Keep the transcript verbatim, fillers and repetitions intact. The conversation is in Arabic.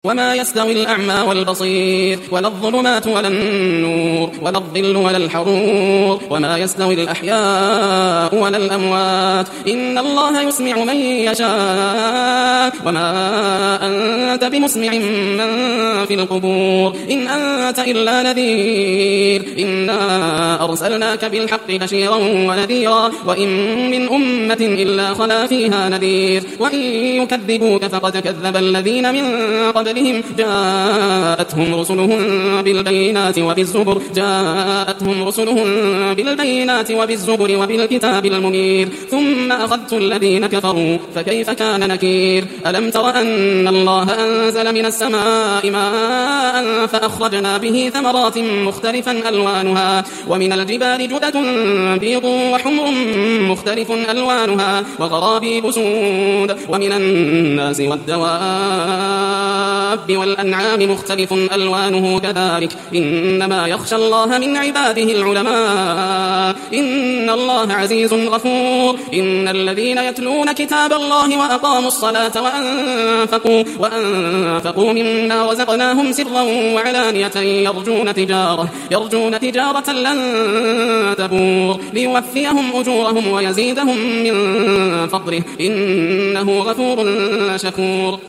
وما يستوي الأعمى والبصير ولا الظلمات ولا النور ولا الظل ولا الحرور وما يستوي الأحياء ولا الأموات إن الله يسمع من يشاء وما أنت بمسمع من في القبور إن أنت إلا نذير إنا أرسلناك بالحق بشيرا ونذيرا وإن من أمة إلا خلا فيها نذير وإن يكذبوك فقد كذب الذين من قبل جاءتهم رسلهم بالبينات وبالزبر جاءتهم رسلهم بالبينات وبالزبر وبالكتاب المنير ثم أخذت الذين كفروا فكيف كان نكير ألم تر أن الله أنزل من السماء ماء فأخرجنا به ثمرات مختلفا ألوانها ومن الجبال جدد بيض وحمر مختلف ألوانها وغرابيب سود ومن الناس والدواب والأنعام مختلف ألوانه كذلك إنما يخشى الله من عباده العلماء إن الله عزيز غفور إن الذين يتلون كتاب الله وأقاموا الصلاة وأنفقوا, وأنفقوا مما رزقناهم سرا وعلانية يرجون تجارة, يرجون تجارة لن تبور ليوفيهم أجورهم ويزيدهم من فضله إنه غفور شكور.